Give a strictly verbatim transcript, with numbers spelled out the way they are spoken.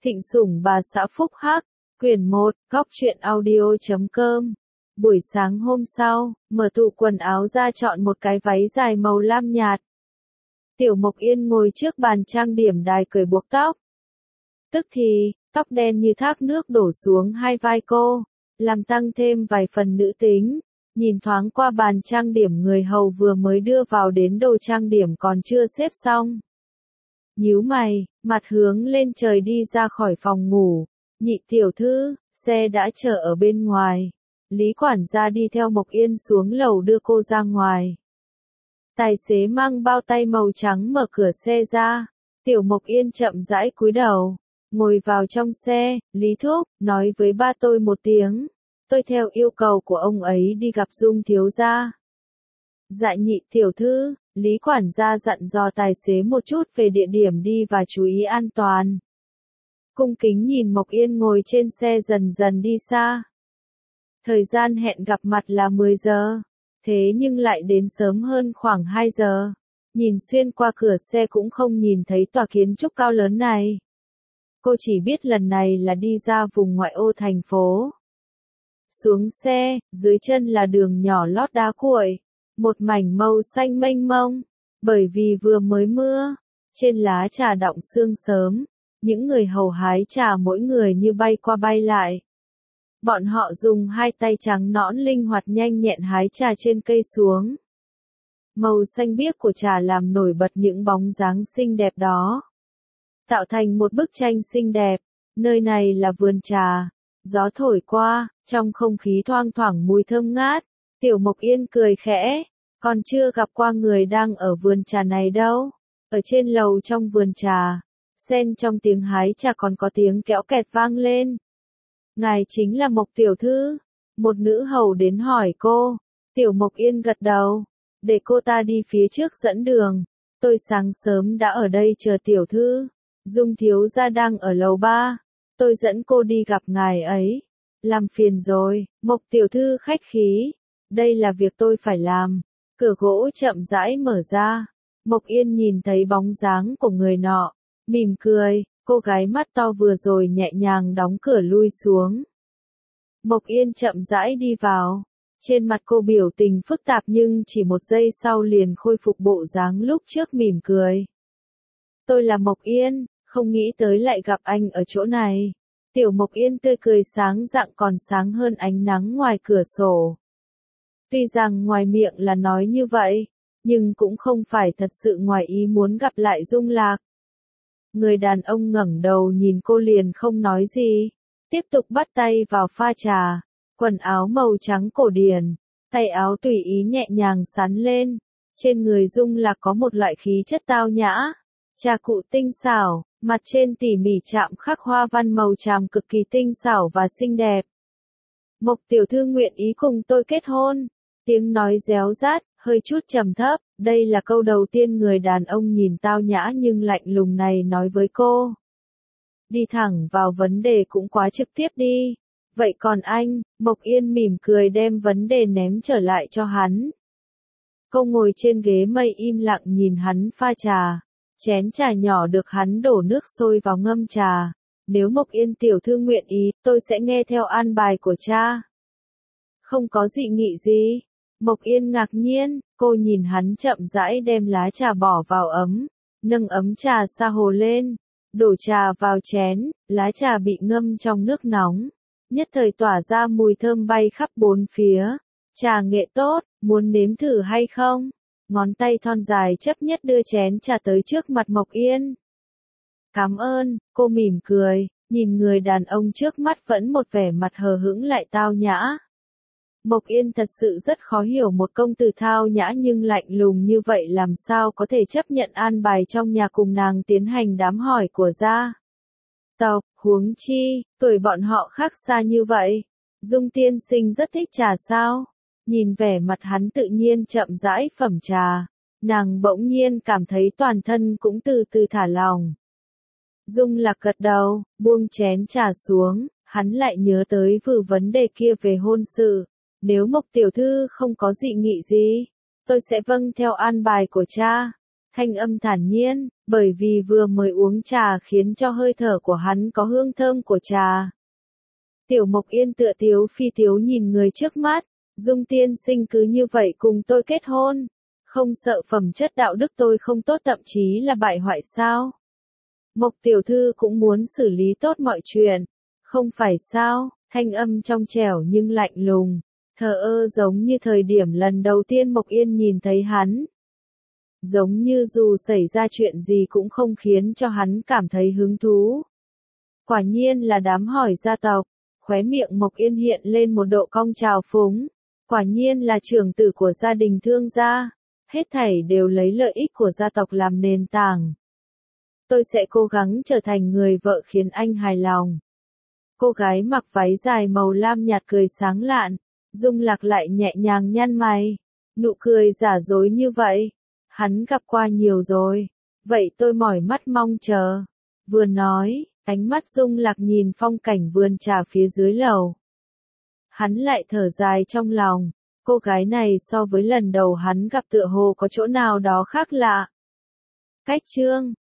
Thịnh Sủng Bà Xã Phúc Hắc, quyển một, góc truyện audio chấm com. Buổi sáng hôm sau, mở tủ quần áo ra chọn một cái váy dài màu lam nhạt. Tiểu Mộc Yên ngồi trước bàn trang điểm đài cởi buộc tóc. Tức thì, tóc đen như thác nước đổ xuống hai vai cô, làm tăng thêm vài phần nữ tính. Nhìn thoáng qua bàn trang điểm người hầu vừa mới đưa vào đến đồ trang điểm còn chưa xếp xong. Nhíu mày, mặt hướng lên trời đi ra khỏi phòng ngủ. Nhị tiểu thư, xe đã chờ ở bên ngoài. Lý quản gia đi theo Mộc Yên xuống lầu đưa cô ra ngoài. Tài xế mang bao tay màu trắng mở cửa xe ra. Tiểu Mộc Yên chậm rãi cúi đầu, ngồi vào trong xe. Lý thúc, nói với ba tôi một tiếng. Tôi theo yêu cầu của ông ấy đi gặp Dung thiếu gia. Dạ nhị tiểu thư, Lý quản gia dặn dò tài xế một chút về địa điểm đi và chú ý an toàn. Cung kính nhìn Mộc Yên ngồi trên xe dần dần đi xa. Thời gian hẹn gặp mặt là mười giờ, thế nhưng lại đến sớm hơn khoảng hai giờ. Nhìn xuyên qua cửa xe cũng không nhìn thấy tòa kiến trúc cao lớn này. Cô chỉ biết lần này là đi ra vùng ngoại ô thành phố. Xuống xe, dưới chân là đường nhỏ lót đá cuội, một mảnh màu xanh mênh mông, bởi vì vừa mới mưa, trên lá trà đọng sương sớm, những người hầu hái trà mỗi người như bay qua bay lại. Bọn họ dùng hai tay trắng nõn linh hoạt nhanh nhẹn hái trà trên cây xuống. Màu xanh biếc của trà làm nổi bật những bóng dáng xinh đẹp đó, tạo thành một bức tranh xinh đẹp. Nơi này là vườn trà, gió thổi qua, trong không khí thoang thoảng mùi thơm ngát. Tiểu Mộc Yên cười khẽ, còn chưa gặp qua người đang ở vườn trà này đâu. Ở trên lầu trong vườn trà, xen trong tiếng hái trà còn có tiếng kéo kẹt vang lên. Ngài chính là Mộc tiểu thư? Một nữ hầu đến hỏi cô. Tiểu Mộc Yên gật đầu, để cô ta đi phía trước dẫn đường. Tôi sáng sớm đã ở đây chờ tiểu thư. Dung thiếu gia đang ở lầu ba. Tôi dẫn cô đi gặp ngài ấy. Làm phiền rồi, Mộc tiểu thư khách khí. Đây là việc tôi phải làm. Cửa gỗ chậm rãi mở ra. Mộc Yên nhìn thấy bóng dáng của người nọ, mỉm cười. Cô gái mắt to vừa rồi nhẹ nhàng đóng cửa lui xuống. Mộc Yên chậm rãi đi vào. Trên mặt cô biểu tình phức tạp nhưng chỉ một giây sau liền khôi phục bộ dáng lúc trước mỉm cười. Tôi là Mộc Yên, không nghĩ tới lại gặp anh ở chỗ này. Tiểu Mộc Yên tươi cười sáng rạng còn sáng hơn ánh nắng ngoài cửa sổ. Tuy rằng ngoài miệng là nói như vậy, nhưng cũng không phải thật sự ngoài ý muốn gặp lại Dung Lạc. Người đàn ông ngẩng đầu nhìn cô liền không nói gì, tiếp tục bắt tay vào pha trà. Quần áo màu trắng cổ điển, tay áo tùy ý nhẹ nhàng sắn lên. Trên người Dung Lạc có một loại khí chất tao nhã, trà cụ tinh xảo, mặt trên tỉ mỉ chạm khắc hoa văn màu tràm cực kỳ tinh xảo và xinh đẹp. Mộc tiểu thư nguyện ý cùng tôi kết hôn. Tiếng nói réo rát, hơi chút trầm thấp, đây là câu đầu tiên người đàn ông nhìn tao nhã nhưng lạnh lùng này nói với cô. Đi thẳng vào vấn đề cũng quá trực tiếp đi. Vậy còn anh? Mộc Yên mỉm cười đem vấn đề ném trở lại cho hắn. Cô ngồi trên ghế mây im lặng nhìn hắn pha trà. Chén trà nhỏ được hắn đổ nước sôi vào ngâm trà. Nếu Mộc Yên tiểu thư nguyện ý, tôi sẽ nghe theo an bài của cha. Không có dị nghị gì. Mộc Yên ngạc nhiên, cô nhìn hắn chậm rãi đem lá trà bỏ vào ấm, nâng ấm trà sa hồ lên, đổ trà vào chén, lá trà bị ngâm trong nước nóng, nhất thời tỏa ra mùi thơm bay khắp bốn phía. Trà nghệ tốt, muốn nếm thử hay không? Ngón tay thon dài chấp nhất đưa chén trà tới trước mặt Mộc Yên. Cảm ơn, cô mỉm cười, nhìn người đàn ông trước mắt vẫn một vẻ mặt hờ hững lại tao nhã. Mộc Yên thật sự rất khó hiểu một công tử thao nhã nhưng lạnh lùng như vậy làm sao có thể chấp nhận an bài trong nhà cùng nàng tiến hành đám hỏi của gia tộc, huống chi, tuổi bọn họ khác xa như vậy. Dung tiên sinh rất thích trà sao? Nhìn vẻ mặt hắn tự nhiên chậm rãi phẩm trà, nàng bỗng nhiên cảm thấy toàn thân cũng từ từ thả lỏng. Dung Lạc gật đầu, buông chén trà xuống, hắn lại nhớ tới vừa vấn đề kia về hôn sự. Nếu Mộc tiểu thư không có dị nghị gì, tôi sẽ vâng theo an bài của cha. Thanh âm thản nhiên, bởi vì vừa mới uống trà khiến cho hơi thở của hắn có hương thơm của trà. Tiểu Mộc Yên tựa tiếu phi tiếu nhìn người trước mắt, Dung tiên sinh cứ như vậy cùng tôi kết hôn, không sợ phẩm chất đạo đức tôi không tốt thậm chí là bại hoại sao? Mộc tiểu thư cũng muốn xử lý tốt mọi chuyện, không phải sao? Thanh âm trong trẻo nhưng lạnh lùng, thờ ơ giống như thời điểm lần đầu tiên Mộc Yên nhìn thấy hắn. Giống như dù xảy ra chuyện gì cũng không khiến cho hắn cảm thấy hứng thú. Quả nhiên là đám hỏi gia tộc, khóe miệng Mộc Yên hiện lên một độ cong trào phúng. Quả nhiên là trưởng tử của gia đình Thương gia, hết thảy đều lấy lợi ích của gia tộc làm nền tảng. Tôi sẽ cố gắng trở thành người vợ khiến anh hài lòng. Cô gái mặc váy dài màu lam nhạt cười sáng lạn, Dung Lạc lại nhẹ nhàng nhăn mày, nụ cười giả dối như vậy, hắn gặp qua nhiều rồi, vậy tôi mỏi mắt mong chờ. Vừa nói, ánh mắt Dung Lạc nhìn phong cảnh vườn trà phía dưới lầu. Hắn lại thở dài trong lòng, cô gái này so với lần đầu hắn gặp tựa hồ có chỗ nào đó khác lạ. Cách chương